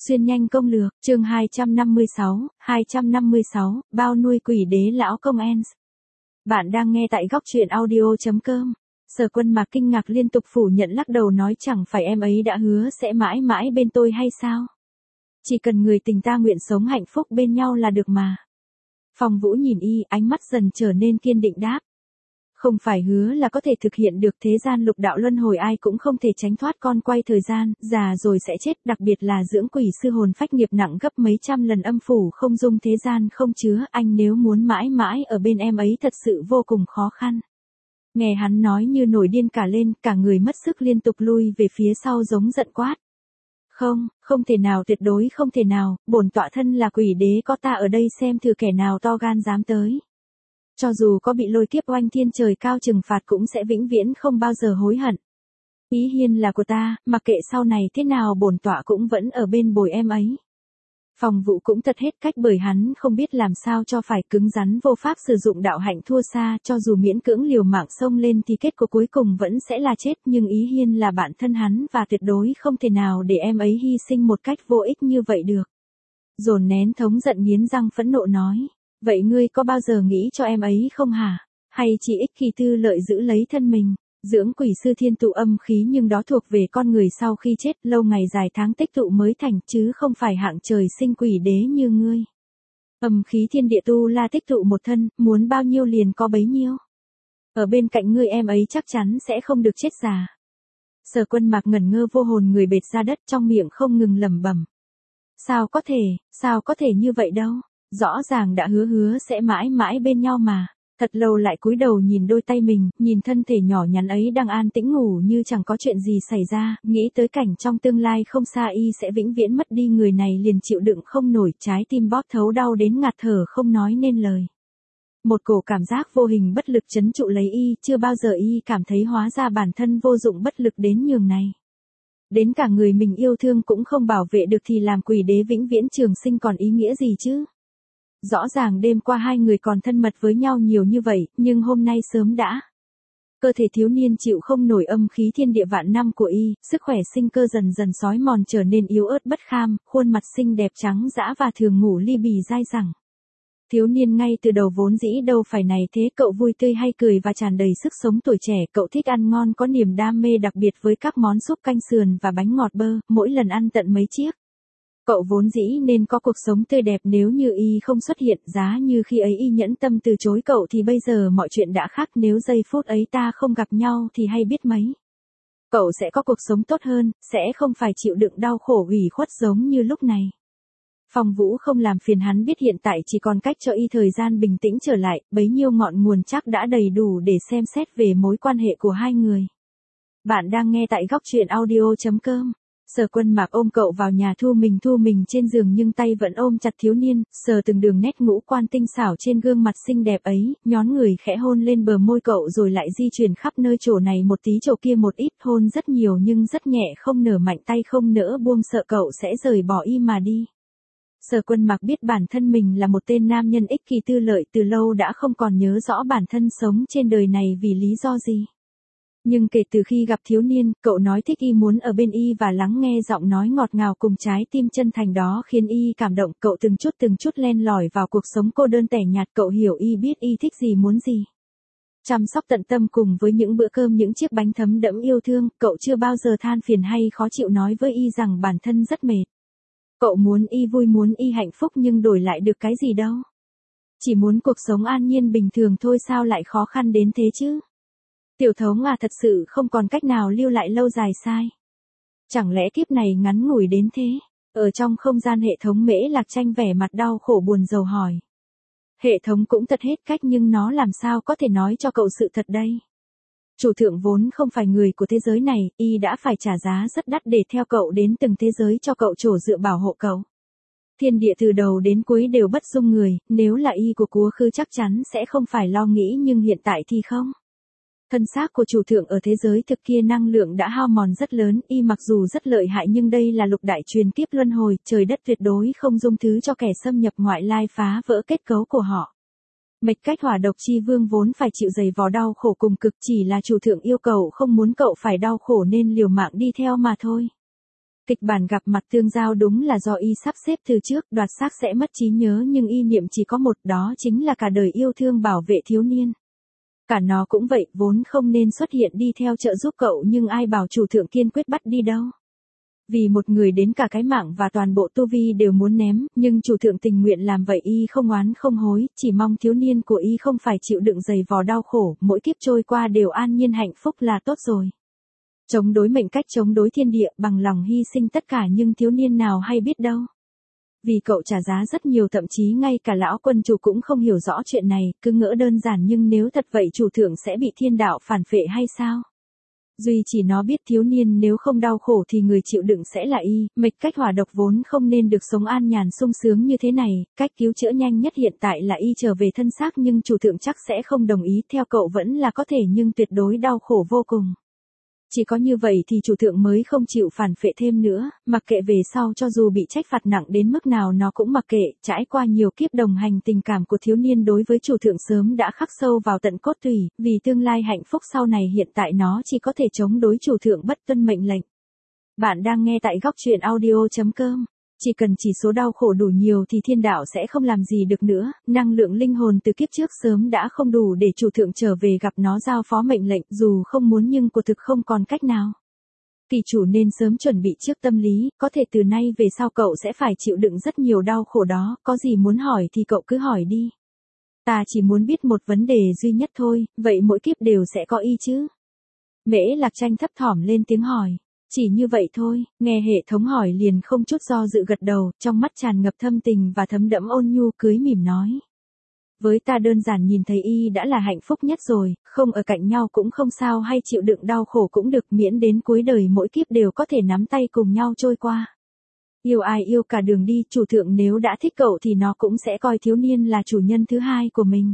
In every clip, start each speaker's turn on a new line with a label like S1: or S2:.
S1: Xuyên nhanh công lược, chương 256, bao nuôi quỷ đế lão công ens. Bạn đang nghe tại góc truyện audio.com. Sở Quân Mạc kinh ngạc liên tục phủ nhận lắc đầu nói chẳng phải em ấy đã hứa sẽ mãi mãi bên tôi hay sao? Chỉ cần người tình ta nguyện sống hạnh phúc bên nhau là được mà. Phong Vũ nhìn y, ánh mắt dần trở nên kiên định đáp. Không phải hứa là có thể thực hiện được, thế gian lục đạo luân hồi ai cũng không thể tránh thoát con quay thời gian, già rồi sẽ chết, đặc biệt là dưỡng quỷ sư hồn phách nghiệp nặng gấp mấy trăm lần âm phủ không dung thế gian không chứa, anh nếu muốn mãi mãi ở bên em ấy thật sự vô cùng khó khăn. Nghe hắn nói như nổi điên cả lên, cả người mất sức liên tục lui về phía sau giống giận quát. Không thể nào, tuyệt đối không thể nào, bổn tọa thân là quỷ đế có ta ở đây xem thử kẻ nào to gan dám tới. Cho dù có bị lôi kiếp oanh thiên trời cao trừng phạt cũng sẽ vĩnh viễn không bao giờ hối hận. Ý hiên là của ta, mặc kệ sau này thế nào bổn tọa cũng vẫn ở bên bồi em ấy. Phong Vũ cũng thật hết cách bởi hắn không biết làm sao cho phải, cứng rắn vô pháp sử dụng đạo hạnh thua xa, cho dù miễn cưỡng liều mạng xông lên thì kết cục cuối cùng vẫn sẽ là chết, nhưng Ý Hiên là bạn thân hắn và tuyệt đối không thể nào để em ấy hy sinh một cách vô ích như vậy được. Dồn nén thống giận nghiến răng phẫn nộ nói. Vậy ngươi có bao giờ nghĩ cho em ấy không hả? Hay chỉ ích kỷ tư lợi giữ lấy thân mình? Dưỡng quỷ sư thiên tụ âm khí nhưng đó thuộc về con người sau khi chết, lâu ngày dài tháng tích tụ mới thành, chứ không phải hạng trời sinh quỷ đế như ngươi. Âm khí thiên địa tu la tích tụ một thân, muốn bao nhiêu liền có bấy nhiêu. Ở bên cạnh ngươi em ấy chắc chắn sẽ không được chết già. Sở Quân Mạc ngẩn ngơ vô hồn, người bệt ra đất, trong miệng không ngừng lẩm bẩm. Sao có thể như vậy đâu? Rõ ràng đã hứa sẽ mãi mãi bên nhau mà. Thật lâu lại cúi đầu nhìn đôi tay mình, nhìn thân thể nhỏ nhắn ấy đang an tĩnh ngủ như chẳng có chuyện gì xảy ra, nghĩ tới cảnh trong tương lai không xa y sẽ vĩnh viễn mất đi người này liền chịu đựng không nổi, trái tim bóp thấu đau đến ngạt thở không nói nên lời. Một cổ cảm giác vô hình bất lực trấn trụ lấy y, chưa bao giờ y cảm thấy hóa ra bản thân vô dụng bất lực đến nhường này. Đến cả người mình yêu thương cũng không bảo vệ được thì làm quỷ đế vĩnh viễn trường sinh còn ý nghĩa gì chứ? Rõ ràng đêm qua hai người còn thân mật với nhau nhiều như vậy, nhưng hôm nay sớm đã. Cơ thể thiếu niên chịu không nổi âm khí thiên địa vạn năm của y, sức khỏe sinh cơ dần dần xói mòn trở nên yếu ớt bất kham, khuôn mặt xinh đẹp trắng dã và thường ngủ ly bì dai dẳng. Thiếu niên ngay từ đầu vốn dĩ đâu phải này thế, cậu vui tươi hay cười và tràn đầy sức sống tuổi trẻ, cậu thích ăn ngon có niềm đam mê đặc biệt với các món súp canh sườn và bánh ngọt bơ, mỗi lần ăn tận mấy chiếc. Cậu vốn dĩ nên có cuộc sống tươi đẹp nếu như y không xuất hiện, giá như khi ấy y nhẫn tâm từ chối cậu thì bây giờ mọi chuyện đã khác, nếu giây phút ấy ta không gặp nhau thì hay biết mấy. Cậu sẽ có cuộc sống tốt hơn, sẽ không phải chịu đựng đau khổ ủy khuất giống như lúc này. Phong Vũ không làm phiền hắn, biết hiện tại chỉ còn cách cho y thời gian bình tĩnh trở lại, bấy nhiêu ngọn nguồn chắc đã đầy đủ để xem xét về mối quan hệ của hai người. Bạn đang nghe tại góc truyện audio.com. Sở Quân Mạc ôm cậu vào nhà, thu mình trên giường nhưng tay vẫn ôm chặt thiếu niên, sờ từng đường nét ngũ quan tinh xảo trên gương mặt xinh đẹp ấy, nhón người khẽ hôn lên bờ môi cậu rồi lại di chuyển khắp nơi, chỗ này một tí chỗ kia một ít, hôn rất nhiều nhưng rất nhẹ, không nở mạnh tay không nỡ buông, sợ cậu sẽ rời bỏ y mà đi. Sở Quân Mạc biết bản thân mình là một tên nam nhân ích kỷ tư lợi, từ lâu đã không còn nhớ rõ bản thân sống trên đời này vì lý do gì. Nhưng kể từ khi gặp thiếu niên, cậu nói thích y, muốn ở bên y và lắng nghe giọng nói ngọt ngào cùng trái tim chân thành đó khiến y cảm động, cậu từng chút len lỏi vào cuộc sống cô đơn tẻ nhạt, cậu hiểu y, biết y thích gì muốn gì. Chăm sóc tận tâm cùng với những bữa cơm, những chiếc bánh thấm đẫm yêu thương, cậu chưa bao giờ than phiền hay khó chịu nói với y rằng bản thân rất mệt. Cậu muốn y vui, muốn y hạnh phúc nhưng đổi lại được cái gì đâu. Chỉ muốn cuộc sống an nhiên bình thường thôi, sao lại khó khăn đến thế chứ? Tiểu Thống à, thật sự không còn cách nào lưu lại lâu dài sai? Chẳng lẽ kiếp này ngắn ngủi đến thế? Ở trong không gian hệ thống, Mễ Lạc Tranh vẻ mặt đau khổ buồn rầu hỏi. Hệ thống cũng thật hết cách nhưng nó làm sao có thể nói cho cậu sự thật đây? Chủ thượng vốn không phải người của thế giới này, y đã phải trả giá rất đắt để theo cậu đến từng thế giới cho cậu chỗ dựa bảo hộ cậu. Thiên địa từ đầu đến cuối đều bất dung người, nếu là y của quá khứ chắc chắn sẽ không phải lo nghĩ, nhưng hiện tại thì không. Thân xác của chủ thượng ở thế giới thực kia năng lượng đã hao mòn rất lớn, y mặc dù rất lợi hại nhưng đây là lục đại truyền kiếp luân hồi, trời đất tuyệt đối không dung thứ cho kẻ xâm nhập ngoại lai phá vỡ kết cấu của họ. Mạch cách hỏa độc chi vương vốn phải chịu dày vò đau khổ cùng cực, chỉ là chủ thượng yêu cầu không muốn cậu phải đau khổ nên liều mạng đi theo mà thôi. Kịch bản gặp mặt tương giao đúng là do y sắp xếp từ trước, đoạt xác sẽ mất trí nhớ nhưng y niệm chỉ có một, đó chính là cả đời yêu thương bảo vệ thiếu niên. Cả nó cũng vậy, vốn không nên xuất hiện đi theo trợ giúp cậu nhưng ai bảo chủ thượng kiên quyết bắt đi đâu. Vì một người đến cả cái mạng và toàn bộ tu vi đều muốn ném, nhưng chủ thượng tình nguyện làm vậy, y không oán không hối, chỉ mong thiếu niên của y không phải chịu đựng dày vò đau khổ, mỗi kiếp trôi qua đều an nhiên hạnh phúc là tốt rồi. Chống đối mệnh cách, chống đối thiên địa, bằng lòng hy sinh tất cả, nhưng thiếu niên nào hay biết đâu. Vì cậu trả giá rất nhiều, thậm chí ngay cả lão quân chủ cũng không hiểu rõ chuyện này, cứ ngỡ đơn giản nhưng nếu thật vậy chủ thượng sẽ bị thiên đạo phản phệ hay sao? Duy chỉ nó biết thiếu niên nếu không đau khổ thì người chịu đựng sẽ là y, mệnh cách hỏa độc vốn không nên được sống an nhàn sung sướng như thế này, cách cứu chữa nhanh nhất hiện tại là y trở về thân xác, nhưng chủ thượng chắc sẽ không đồng ý, theo cậu vẫn là có thể nhưng tuyệt đối đau khổ vô cùng. Chỉ có như vậy thì chủ thượng mới không chịu phản phệ thêm nữa, mặc kệ về sau cho dù bị trách phạt nặng đến mức nào nó cũng mặc kệ, trải qua nhiều kiếp đồng hành, tình cảm của thiếu niên đối với chủ thượng sớm đã khắc sâu vào tận cốt tủy, vì tương lai hạnh phúc sau này hiện tại nó chỉ có thể chống đối chủ thượng bất tuân mệnh lệnh. Bạn đang nghe tại góc truyện audio.com. Chỉ cần chỉ số đau khổ đủ nhiều thì thiên đạo sẽ không làm gì được nữa, năng lượng linh hồn từ kiếp trước sớm đã không đủ để chủ thượng trở về gặp nó giao phó mệnh lệnh, dù không muốn nhưng của thực không còn cách nào. Kỳ chủ nên sớm chuẩn bị trước tâm lý, có thể từ nay về sau cậu sẽ phải chịu đựng rất nhiều đau khổ đó, có gì muốn hỏi thì cậu cứ hỏi đi. Ta chỉ muốn biết một vấn đề duy nhất thôi, vậy mỗi kiếp đều sẽ có y chứ? Mễ Lạc Tranh thấp thỏm lên tiếng hỏi. Chỉ như vậy thôi, nghe hệ thống hỏi liền không chút do dự gật đầu, trong mắt tràn ngập thâm tình và thấm đẫm ôn nhu, cưới mỉm nói. Với ta đơn giản nhìn thấy y đã là hạnh phúc nhất rồi, không ở cạnh nhau cũng không sao, hay chịu đựng đau khổ cũng được, miễn đến cuối đời mỗi kiếp đều có thể nắm tay cùng nhau trôi qua. Yêu ai yêu cả đường đi, chủ thượng nếu đã thích cậu thì nó cũng sẽ coi thiếu niên là chủ nhân thứ hai của mình.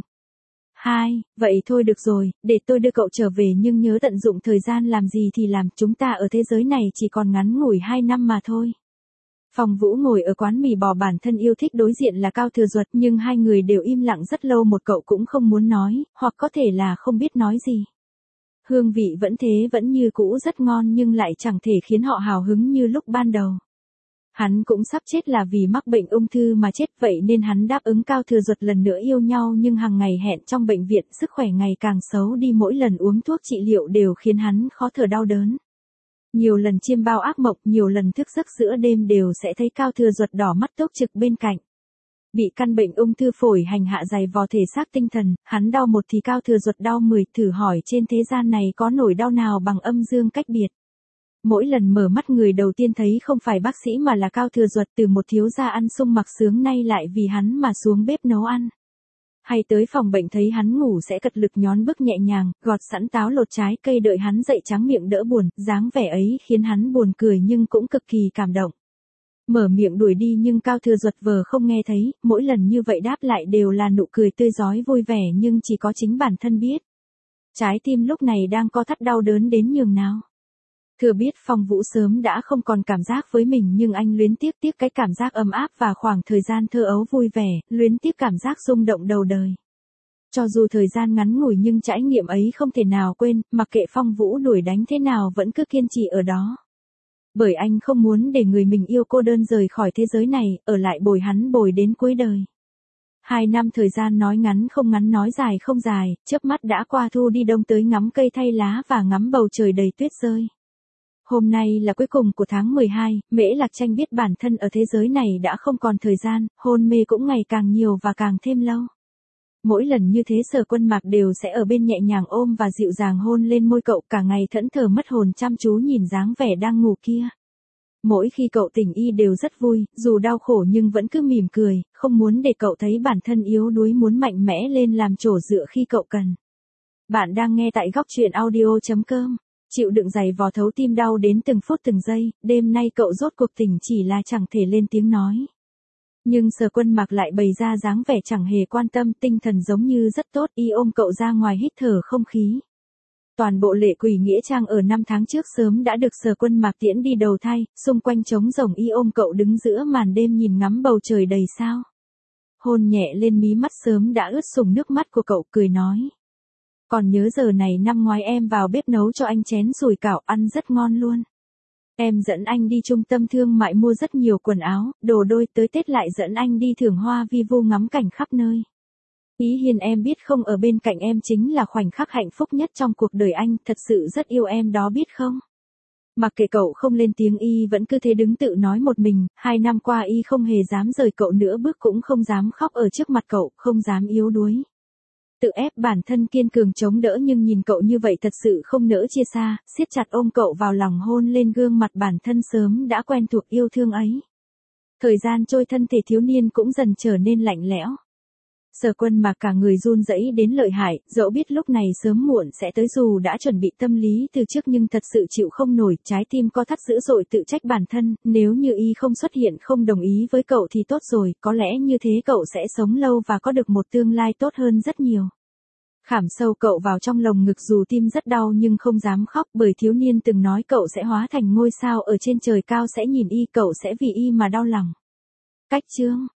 S1: Vậy thôi được rồi, để tôi đưa cậu trở về, nhưng nhớ tận dụng thời gian, làm gì thì làm, chúng ta ở thế giới này chỉ còn ngắn ngủi 2 năm mà thôi. Phong Vũ ngồi ở quán mì bò bản thân yêu thích, đối diện là Cao Thừa Duật, nhưng hai người đều im lặng rất lâu, một cậu cũng không muốn nói, hoặc có thể là không biết nói gì. Hương vị vẫn thế, vẫn như cũ rất ngon nhưng lại chẳng thể khiến họ hào hứng như lúc ban đầu. Hắn cũng sắp chết là vì mắc bệnh ung thư mà chết, vậy nên hắn đáp ứng Cao Thừa Duật lần nữa yêu nhau, nhưng hàng ngày hẹn trong bệnh viện, sức khỏe ngày càng xấu đi, mỗi lần uống thuốc trị liệu đều khiến hắn khó thở đau đớn. Nhiều lần chiêm bao ác mộng, nhiều lần thức giấc giữa đêm đều sẽ thấy Cao Thừa Duật đỏ mắt túc trực bên cạnh. Bị căn bệnh ung thư phổi hành hạ dày vò thể xác tinh thần, hắn đau một thì Cao Thừa Duật đau 10, thử hỏi trên thế gian này có nỗi đau nào bằng âm dương cách biệt. Mỗi lần mở mắt người đầu tiên thấy không phải bác sĩ mà là Cao Thừa Duật, từ một thiếu gia ăn sung mặc sướng nay lại vì hắn mà xuống bếp nấu ăn. Hay tới phòng bệnh thấy hắn ngủ sẽ cật lực nhón bước nhẹ nhàng, gọt sẵn táo lột trái cây đợi hắn dậy tráng miệng đỡ buồn, dáng vẻ ấy khiến hắn buồn cười nhưng cũng cực kỳ cảm động. Mở miệng đuổi đi nhưng Cao Thừa Duật vờ không nghe thấy, mỗi lần như vậy đáp lại đều là nụ cười tươi rói vui vẻ, nhưng chỉ có chính bản thân biết. Trái tim lúc này đang co thắt đau đớn đến nhường nào. Thừa biết Phong Vũ sớm đã không còn cảm giác với mình, nhưng anh luyến tiếc cái cảm giác ấm áp và khoảng thời gian thơ ấu vui vẻ, luyến tiếc cảm giác rung động đầu đời. Cho dù thời gian ngắn ngủi nhưng trải nghiệm ấy không thể nào quên, mặc kệ Phong Vũ đuổi đánh thế nào vẫn cứ kiên trì ở đó. Bởi anh không muốn để người mình yêu cô đơn rời khỏi thế giới này, ở lại bồi hắn bồi đến cuối đời. 2 năm thời gian nói ngắn không ngắn, nói dài không dài, chớp mắt đã qua thu đi đông tới ngắm cây thay lá và ngắm bầu trời đầy tuyết rơi. Hôm nay là cuối cùng của tháng 12, Mễ Lạc Tranh biết bản thân ở thế giới này đã không còn thời gian, hôn mê cũng ngày càng nhiều và càng thêm lâu. Mỗi lần như thế Sở Quân Mạc đều sẽ ở bên nhẹ nhàng ôm và dịu dàng hôn lên môi cậu, cả ngày thẫn thờ mất hồn chăm chú nhìn dáng vẻ đang ngủ kia. Mỗi khi cậu tỉnh y đều rất vui, dù đau khổ nhưng vẫn cứ mỉm cười, không muốn để cậu thấy bản thân yếu đuối, muốn mạnh mẽ lên làm chỗ dựa khi cậu cần. Bạn đang nghe tại góc truyện audio.com. Chịu đựng dày vò thấu tim đau đến từng phút từng giây, đêm nay cậu rốt cuộc tỉnh, chỉ là chẳng thể lên tiếng nói. Nhưng Sở Quân Mạc lại bày ra dáng vẻ chẳng hề quan tâm, tinh thần giống như rất tốt, y ôm cậu ra ngoài hít thở không khí. Toàn bộ Lệ Quỷ nghĩa trang ở 5 tháng trước sớm đã được Sở Quân Mạc tiễn đi đầu thai, xung quanh trống rỗng, y ôm cậu đứng giữa màn đêm nhìn ngắm bầu trời đầy sao. Hôn nhẹ lên mí mắt sớm đã ướt sũng nước mắt của cậu, cười nói. Còn nhớ giờ này năm ngoái em vào bếp nấu cho anh chén sủi cảo ăn rất ngon luôn. Em dẫn anh đi trung tâm thương mại mua rất nhiều quần áo, đồ đôi, tới Tết lại dẫn anh đi thưởng hoa vi vu ngắm cảnh khắp nơi. Ý Hiền em biết không, ở bên cạnh em chính là khoảnh khắc hạnh phúc nhất trong cuộc đời anh, thật sự rất yêu em đó biết không? Mặc kệ cậu không lên tiếng, y vẫn cứ thế đứng tự nói một mình, 2 năm qua y không hề dám rời cậu nữa bước, cũng không dám khóc ở trước mặt cậu, không dám yếu đuối. Tự ép bản thân kiên cường chống đỡ, nhưng nhìn cậu như vậy thật sự không nỡ chia xa, siết chặt ôm cậu vào lòng, hôn lên gương mặt bản thân sớm đã quen thuộc yêu thương ấy. Thời gian trôi, thân thể thiếu niên cũng dần trở nên lạnh lẽo. Sở Quân mà cả người run rẩy đến lợi hại, dẫu biết lúc này sớm muộn sẽ tới, dù đã chuẩn bị tâm lý từ trước nhưng thật sự chịu không nổi, trái tim co thắt dữ dội, tự trách bản thân, nếu như y không xuất hiện, không đồng ý với cậu thì tốt rồi, có lẽ như thế cậu sẽ sống lâu và có được một tương lai tốt hơn rất nhiều. Khảm sâu cậu vào trong lồng ngực, dù tim rất đau nhưng không dám khóc, bởi thiếu niên từng nói cậu sẽ hóa thành ngôi sao ở trên trời cao, sẽ nhìn y, cậu sẽ vì y mà đau lòng. Cách chương